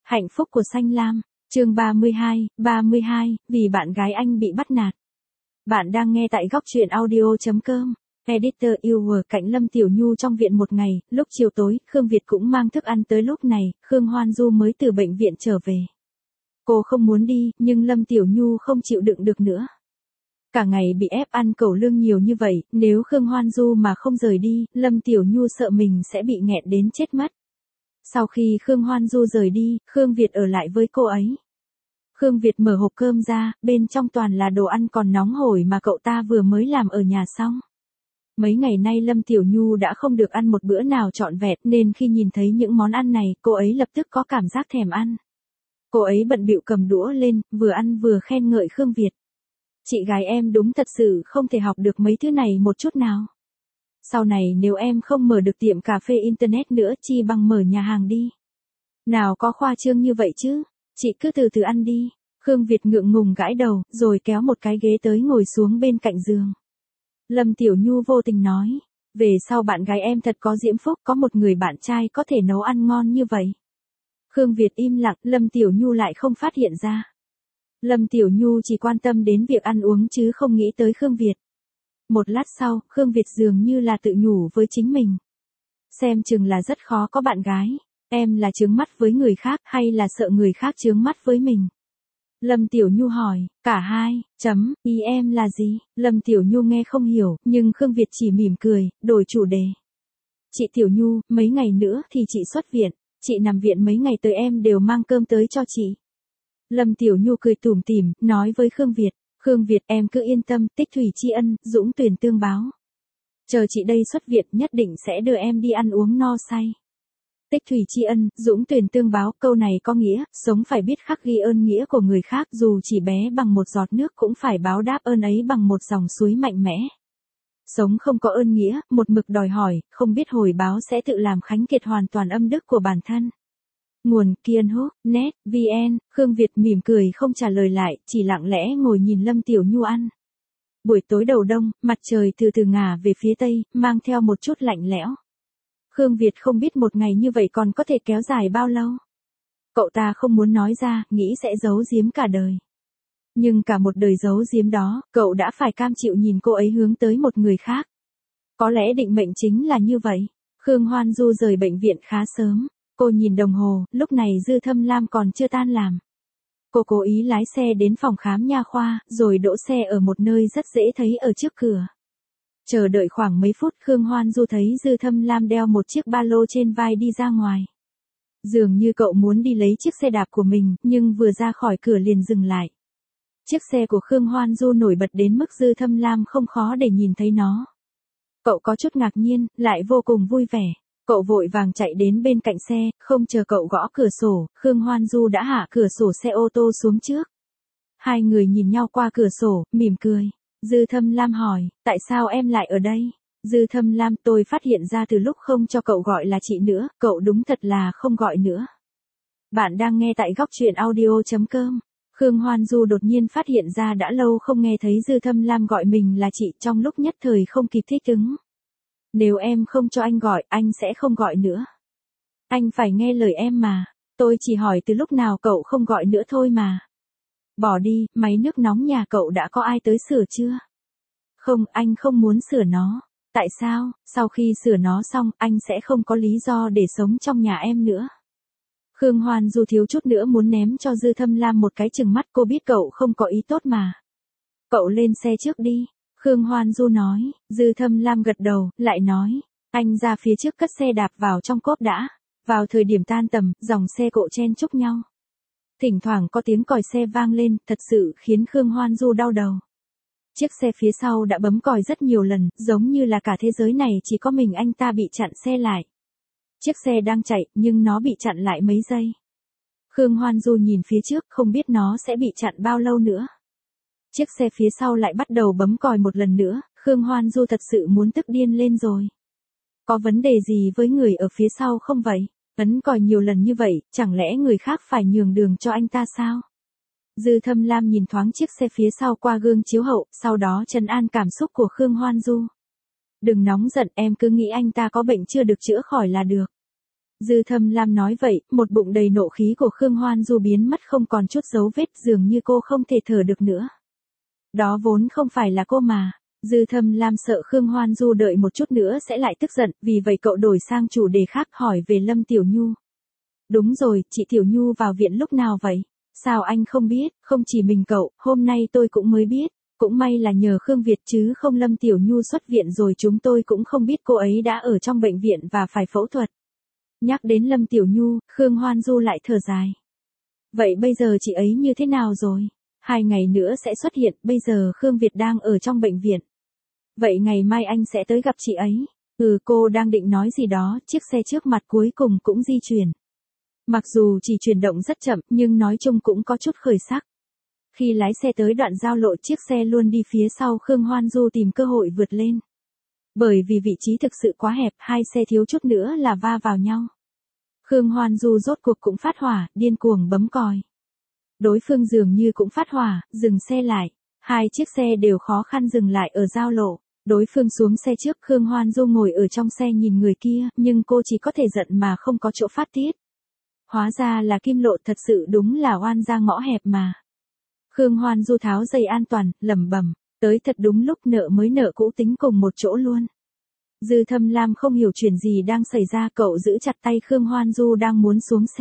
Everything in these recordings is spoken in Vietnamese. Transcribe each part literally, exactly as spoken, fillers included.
Hạnh phúc của Xanh Lam, chương ba mươi hai, ba mươi hai, vì bạn gái anh bị bắt nạt. Bạn đang nghe tại góc truyện audio chấm com. Editor yêu cạnh Lâm Tiểu Nhu trong viện một ngày, lúc chiều tối, Khương Việt cũng mang thức ăn tới lúc này, Khương Hoan Du mới từ bệnh viện trở về. Cô không muốn đi, nhưng Lâm Tiểu Nhu không chịu đựng được nữa. Cả ngày bị ép ăn cẩu lương nhiều như vậy, nếu Khương Hoan Du mà không rời đi, Lâm Tiểu Nhu sợ mình sẽ bị nghẹn đến chết mất. Sau khi Khương Hoan Du rời đi, Khương Việt ở lại với cô ấy. Khương Việt mở hộp cơm ra, bên trong toàn là đồ ăn còn nóng hổi mà cậu ta vừa mới làm ở nhà xong. Mấy ngày nay Lâm Tiểu Nhu đã không được ăn một bữa nào trọn vẹn nên khi nhìn thấy những món ăn này, cô ấy lập tức có cảm giác thèm ăn. Cô ấy bận bịu cầm đũa lên, vừa ăn vừa khen ngợi Khương Việt. Chị gái em đúng thật sự không thể học được mấy thứ này một chút nào. Sau này nếu em không mở được tiệm cà phê internet nữa chi bằng mở nhà hàng đi. Nào có khoa trương như vậy chứ, chị cứ từ từ ăn đi. Khương Việt ngượng ngùng gãi đầu, rồi kéo một cái ghế tới ngồi xuống bên cạnh giường. Lâm Tiểu Nhu vô tình nói, về sau bạn gái em thật có diễm phúc, có một người bạn trai có thể nấu ăn ngon như vậy. Khương Việt im lặng, Lâm Tiểu Nhu lại không phát hiện ra. Lâm Tiểu Nhu chỉ quan tâm đến việc ăn uống chứ không nghĩ tới Khương Việt. Một lát sau, Khương Việt dường như là tự nhủ với chính mình. Xem chừng là rất khó có bạn gái. Em là chướng mắt với người khác hay là sợ người khác chướng mắt với mình? Lâm Tiểu Nhu hỏi, cả hai, chấm, ý em là gì? Lâm Tiểu Nhu nghe không hiểu, nhưng Khương Việt chỉ mỉm cười, đổi chủ đề. Chị Tiểu Nhu, mấy ngày nữa thì chị xuất viện, chị nằm viện mấy ngày tới em đều mang cơm tới cho chị. Lâm Tiểu Nhu cười tủm tỉm, nói với Khương Việt, Khương Việt em cứ yên tâm, tích thủy tri ân, dũng tuyển tương báo. Chờ chị đây xuất viện nhất định sẽ đưa em đi ăn uống no say. Tích thủy tri ân, dũng tuyển tương báo, câu này có nghĩa, sống phải biết khắc ghi ơn nghĩa của người khác, dù chỉ bé bằng một giọt nước cũng phải báo đáp ơn ấy bằng một dòng suối mạnh mẽ. Sống không có ơn nghĩa, một mực đòi hỏi, không biết hồi báo sẽ tự làm khánh kiệt hoàn toàn âm đức của bản thân. Nguồn Kiên Húc, net, vn, Khương Việt mỉm cười không trả lời lại, chỉ lặng lẽ ngồi nhìn Lâm Tiểu Nhu ăn. Buổi tối đầu đông, mặt trời từ từ ngả về phía tây, mang theo một chút lạnh lẽo. Khương Việt không biết một ngày như vậy còn có thể kéo dài bao lâu. Cậu ta không muốn nói ra, nghĩ sẽ giấu giếm cả đời. Nhưng cả một đời giấu giếm đó, cậu đã phải cam chịu nhìn cô ấy hướng tới một người khác. Có lẽ định mệnh chính là như vậy. Khương Hoan Du rời bệnh viện khá sớm. Cô nhìn đồng hồ, lúc này Dư Thâm Lam còn chưa tan làm. Cô cố ý lái xe đến phòng khám nha khoa, rồi đỗ xe ở một nơi rất dễ thấy ở trước cửa. Chờ đợi khoảng mấy phút, Khương Hoan Du thấy Dư Thâm Lam đeo một chiếc ba lô trên vai đi ra ngoài. Dường như cậu muốn đi lấy chiếc xe đạp của mình, nhưng vừa ra khỏi cửa liền dừng lại. Chiếc xe của Khương Hoan Du nổi bật đến mức Dư Thâm Lam không khó để nhìn thấy nó. Cậu có chút ngạc nhiên, lại vô cùng vui vẻ. Cậu vội vàng chạy đến bên cạnh xe, không chờ cậu gõ cửa sổ, Khương Hoan Du đã hạ cửa sổ xe ô tô xuống trước. Hai người nhìn nhau qua cửa sổ, mỉm cười. Dư Thâm Lam hỏi, tại sao em lại ở đây? Dư Thâm Lam, tôi phát hiện ra từ lúc không cho cậu gọi là chị nữa, cậu đúng thật là không gọi nữa. Bạn đang nghe tại góc truyện audio chấm com. Khương Hoan Du đột nhiên phát hiện ra đã lâu không nghe thấy Dư Thâm Lam gọi mình là chị, trong lúc nhất thời không kịp thích ứng. Nếu em không cho anh gọi, anh sẽ không gọi nữa. Anh phải nghe lời em mà. Tôi chỉ hỏi từ lúc nào cậu không gọi nữa thôi mà. Bỏ đi, máy nước nóng nhà cậu đã có ai tới sửa chưa? Không, anh không muốn sửa nó. Tại sao? Sau khi sửa nó xong, anh sẽ không có lý do để sống trong nhà em nữa. Khương Hoan Du thiếu chút nữa muốn ném cho Dư Thâm Lam một cái chừng mắt, cô biết cậu không có ý tốt mà. Cậu lên xe trước đi. Khương Hoan Du nói, Dư Thâm Lam gật đầu, lại nói, anh ra phía trước cất xe đạp vào trong cốp đã. Vào thời điểm tan tầm, dòng xe cộ chen chúc nhau. Thỉnh thoảng có tiếng còi xe vang lên, thật sự khiến Khương Hoan Du đau đầu. Chiếc xe phía sau đã bấm còi rất nhiều lần, giống như là cả thế giới này chỉ có mình anh ta bị chặn xe lại. Chiếc xe đang chạy, nhưng nó bị chặn lại mấy giây. Khương Hoan Du nhìn phía trước, không biết nó sẽ bị chặn bao lâu nữa. Chiếc xe phía sau lại bắt đầu bấm còi một lần nữa, Khương Hoan Du thật sự muốn tức điên lên rồi. Có vấn đề gì với người ở phía sau không vậy? Ấn còi nhiều lần như vậy, chẳng lẽ người khác phải nhường đường cho anh ta sao? Dư Thâm Lam nhìn thoáng chiếc xe phía sau qua gương chiếu hậu, sau đó trấn an cảm xúc của Khương Hoan Du. Đừng nóng giận, em cứ nghĩ anh ta có bệnh chưa được chữa khỏi là được. Dư Thâm Lam nói vậy, một bụng đầy nộ khí của Khương Hoan Du biến mất không còn chút dấu vết, dường như cô không thể thở được nữa. Đó vốn không phải là cô mà. Dư Thâm Lam sợ Khương Hoan Du đợi một chút nữa sẽ lại tức giận, vì vậy cậu đổi sang chủ đề khác hỏi về Lâm Tiểu Nhu. Đúng rồi, chị Tiểu Nhu vào viện lúc nào vậy? Sao anh không biết? Không chỉ mình cậu, hôm nay tôi cũng mới biết. Cũng may là nhờ Khương Việt chứ không Lâm Tiểu Nhu xuất viện rồi chúng tôi cũng không biết cô ấy đã ở trong bệnh viện và phải phẫu thuật. Nhắc đến Lâm Tiểu Nhu, Khương Hoan Du lại thở dài. Vậy bây giờ chị ấy như thế nào rồi? Hai ngày nữa sẽ xuất hiện, bây giờ Khương Việt đang ở trong bệnh viện. Vậy ngày mai anh sẽ tới gặp chị ấy. Ừ, cô đang định nói gì đó, chiếc xe trước mặt cuối cùng cũng di chuyển. Mặc dù chỉ chuyển động rất chậm, nhưng nói chung cũng có chút khởi sắc. Khi lái xe tới đoạn giao lộ, chiếc xe luôn đi phía sau Khương Hoan Du tìm cơ hội vượt lên. Bởi vì vị trí thực sự quá hẹp, hai xe thiếu chút nữa là va vào nhau. Khương Hoan Du rốt cuộc cũng phát hỏa, điên cuồng bấm còi. Đối phương dường như cũng phát hỏa, dừng xe lại. Hai chiếc xe đều khó khăn dừng lại ở giao lộ. Đối phương xuống xe trước, Khương Hoan Du ngồi ở trong xe nhìn người kia, nhưng cô chỉ có thể giận mà không có chỗ phát tiết. Hóa ra là Kim Lộ, thật sự đúng là oan ra ngõ hẹp mà. Khương Hoan Du tháo dây an toàn, lẩm bẩm, tới thật đúng lúc, nợ mới nợ cũ tính cùng một chỗ luôn. Dư Thâm Lam không hiểu chuyện gì đang xảy ra, cậu giữ chặt tay Khương Hoan Du đang muốn xuống xe.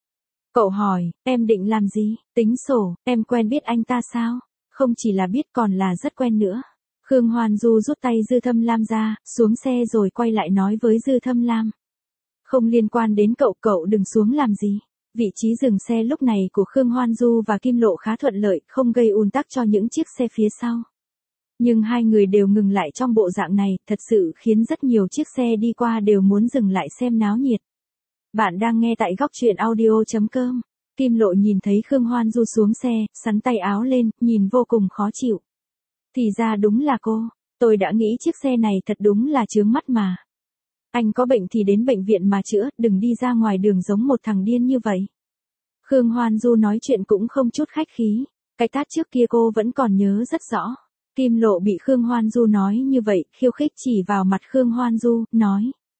Cậu hỏi, em định làm gì? Tính sổ, em quen biết anh ta sao? Không chỉ là biết còn là rất quen nữa. Khương Hoan Du rút tay Dư Thâm Lam ra, xuống xe rồi quay lại nói với Dư Thâm Lam. Không liên quan đến cậu, cậu đừng xuống làm gì. Vị trí dừng xe lúc này của Khương Hoan Du và Kim Lộ khá thuận lợi, không gây ùn tắc cho những chiếc xe phía sau. Nhưng hai người đều ngừng lại trong bộ dạng này, thật sự khiến rất nhiều chiếc xe đi qua đều muốn dừng lại xem náo nhiệt. Bạn đang nghe tại góc truyện audio chấm com. Kim Lộ nhìn thấy Khương Hoan Du xuống xe, sắn tay áo lên, nhìn vô cùng khó chịu. Thì ra đúng là cô, tôi đã nghĩ chiếc xe này thật đúng là chướng mắt mà. Anh có bệnh thì đến bệnh viện mà chữa, đừng đi ra ngoài đường giống một thằng điên như vậy. Khương Hoan Du nói chuyện cũng không chút khách khí, cái tát trước kia cô vẫn còn nhớ rất rõ. Kim Lộ bị Khương Hoan Du nói như vậy, khiêu khích chỉ vào mặt Khương Hoan Du, nói.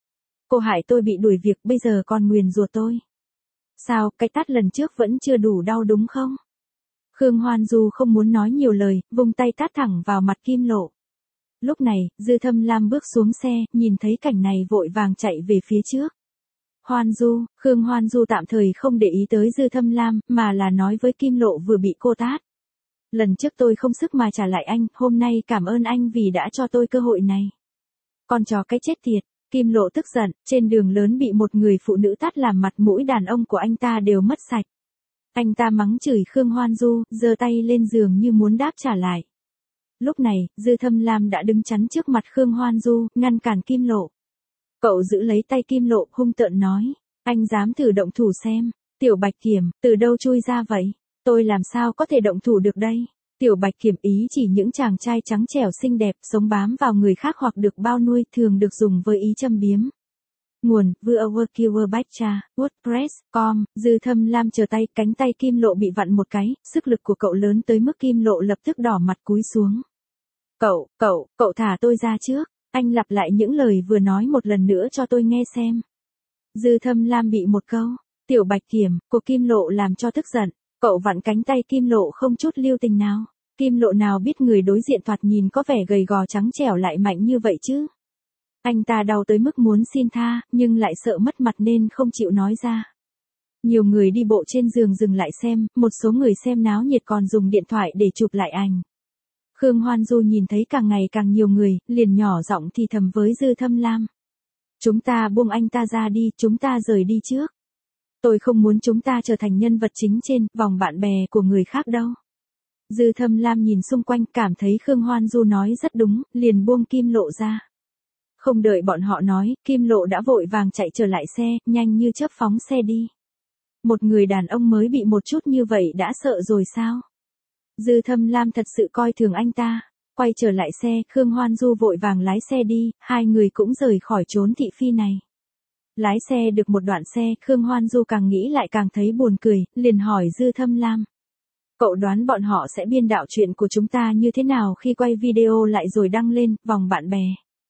Cô hại tôi bị đuổi việc, bây giờ còn nguyền rủa tôi. Sao, cái tát lần trước vẫn chưa đủ đau đúng không? Khương Hoan Du không muốn nói nhiều lời, vung tay tát thẳng vào mặt Kim Lộ. Lúc này, Dư Thâm Lam bước xuống xe, nhìn thấy cảnh này vội vàng chạy về phía trước. Hoan Du, Khương Hoan Du tạm thời không để ý tới Dư Thâm Lam, mà là nói với Kim Lộ vừa bị cô tát. Lần trước tôi không sức mà trả lại anh, hôm nay cảm ơn anh vì đã cho tôi cơ hội này. Con chó cái chết tiệt, Kim Lộ tức giận, trên đường lớn bị một người phụ nữ tát làm mặt mũi đàn ông của anh ta đều mất sạch. Anh ta mắng chửi Khương Hoan Du, giơ tay lên giường như muốn đáp trả lại. Lúc này, Dư Thâm Lam đã đứng chắn trước mặt Khương Hoan Du, ngăn cản Kim Lộ. Cậu giữ lấy tay Kim Lộ, hung tợn nói, anh dám thử động thủ xem. Tiểu Bạch Kiểm, từ đâu chui ra vậy? Tôi làm sao có thể động thủ được đây? Tiểu Bạch Kiểm ý chỉ những chàng trai trắng trẻo xinh đẹp, sống bám vào người khác hoặc được bao nuôi, thường được dùng với ý châm biếm. Nguồn, viewer Bachelor, WordPress, com, Dư Thâm Lam chờ tay, cánh tay Kim Lộ bị vặn một cái, sức lực của cậu lớn tới mức Kim Lộ lập tức đỏ mặt cúi xuống. Cậu, cậu, cậu thả tôi ra trước, anh lặp lại những lời vừa nói một lần nữa cho tôi nghe xem. Dư Thâm Lam bị một câu, Tiểu Bạch Kiểm, của Kim Lộ làm cho tức giận, cậu vặn cánh tay Kim Lộ không chút lưu tình nào. Kim Lộ nào biết người đối diện thoạt nhìn có vẻ gầy gò trắng trẻo lại mạnh như vậy chứ. Anh ta đau tới mức muốn xin tha, nhưng lại sợ mất mặt nên không chịu nói ra. Nhiều người đi bộ trên giường dừng lại xem, một số người xem náo nhiệt còn dùng điện thoại để chụp lại ảnh. Khương Hoan Du nhìn thấy càng ngày càng nhiều người, liền nhỏ giọng thì thầm với Dư Thâm Lam. Chúng ta buông anh ta ra đi, chúng ta rời đi trước. Tôi không muốn chúng ta trở thành nhân vật chính trên vòng bạn bè của người khác đâu. Dư Thâm Lam nhìn xung quanh, cảm thấy Khương Hoan Du nói rất đúng, liền buông Kim Lộ ra. Không đợi bọn họ nói, Kim Lộ đã vội vàng chạy trở lại xe, nhanh như chớp phóng xe đi. Một người đàn ông mới bị một chút như vậy đã sợ rồi sao? Dư Thâm Lam thật sự coi thường anh ta. Quay trở lại xe, Khương Hoan Du vội vàng lái xe đi, hai người cũng rời khỏi chốn thị phi này. Lái xe được một đoạn xe, Khương Hoan Du càng nghĩ lại càng thấy buồn cười, liền hỏi Dư Thâm Lam. Cậu đoán bọn họ sẽ biên đạo chuyện của chúng ta như thế nào khi quay video lại rồi đăng lên, vòng bạn bè?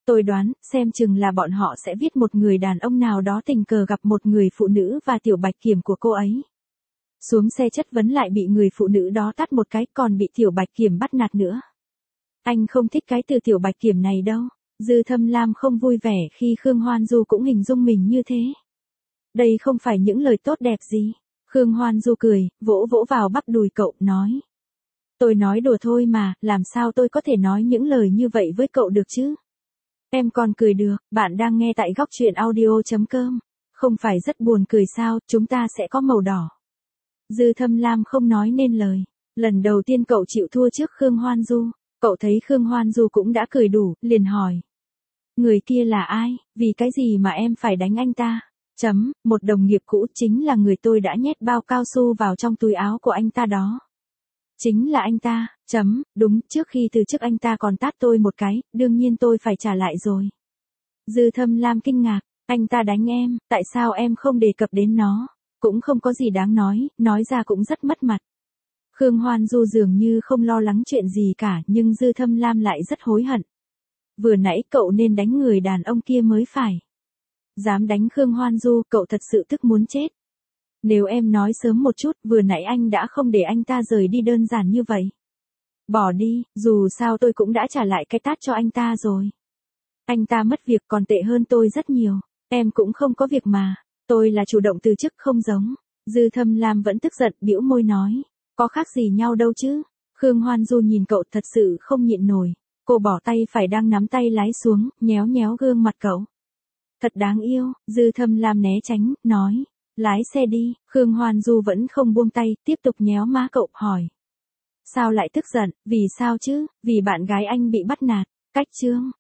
Tôi đoán, xem chừng là bọn họ sẽ viết một người đàn ông nào đó tình cờ gặp một người phụ nữ và tiểu bạch kiểm của cô ấy. Xuống xe chất vấn lại bị người phụ nữ đó tát một cái, còn bị tiểu bạch kiểm bắt nạt nữa. Anh không thích cái từ tiểu bạch kiểm này đâu. Dư Thâm Lam không vui vẻ khi Khương Hoan Du cũng hình dung mình như thế. Đây không phải những lời tốt đẹp gì. Khương Hoan Du cười, vỗ vỗ vào bắp đùi cậu, nói. Tôi nói đùa thôi mà, làm sao tôi có thể nói những lời như vậy với cậu được chứ? Em còn cười được, bạn đang nghe tại góc truyện audio.com. Không phải rất buồn cười sao, chúng ta sẽ có màu đỏ. Dư Thâm Lam không nói nên lời. Lần đầu tiên cậu chịu thua trước Khương Hoan Du. Cậu thấy Khương Hoan Du cũng đã cười đủ, liền hỏi. Người kia là ai, vì cái gì mà em phải đánh anh ta? Chấm, một đồng nghiệp cũ, chính là người tôi đã nhét bao cao su vào trong túi áo của anh ta đó. Chính là anh ta, chấm, đúng, trước khi từ chức anh ta còn tát tôi một cái, đương nhiên tôi phải trả lại rồi. Dư Thâm Lam kinh ngạc, anh ta đánh em, tại sao em không đề cập đến nó? Cũng không có gì đáng nói, nói ra cũng rất mất mặt. Khương Hoan Du dường như không lo lắng chuyện gì cả, nhưng Dư Thâm Lam lại rất hối hận. Vừa nãy cậu nên đánh người đàn ông kia mới phải. Dám đánh Khương Hoan Du, cậu thật sự tức muốn chết. Nếu em nói sớm một chút, vừa nãy anh đã không để anh ta rời đi đơn giản như vậy. Bỏ đi, dù sao tôi cũng đã trả lại cái tát cho anh ta rồi. Anh ta mất việc còn tệ hơn tôi rất nhiều. Em cũng không có việc mà. Tôi là chủ động từ chức không giống. Dư Thâm Lam vẫn tức giận, bĩu môi nói. Có khác gì nhau đâu chứ. Khương Hoan Du nhìn cậu thật sự không nhịn nổi. Cô bỏ tay phải đang nắm tay lái xuống, nhéo nhéo gương mặt cậu. Thật đáng yêu, Dư Thâm Lam né tránh, nói. Lái xe đi, Khương Hoan Du vẫn không buông tay, tiếp tục nhéo má cậu, hỏi. Sao lại tức giận, vì sao chứ, vì bạn gái anh bị bắt nạt, cách chương.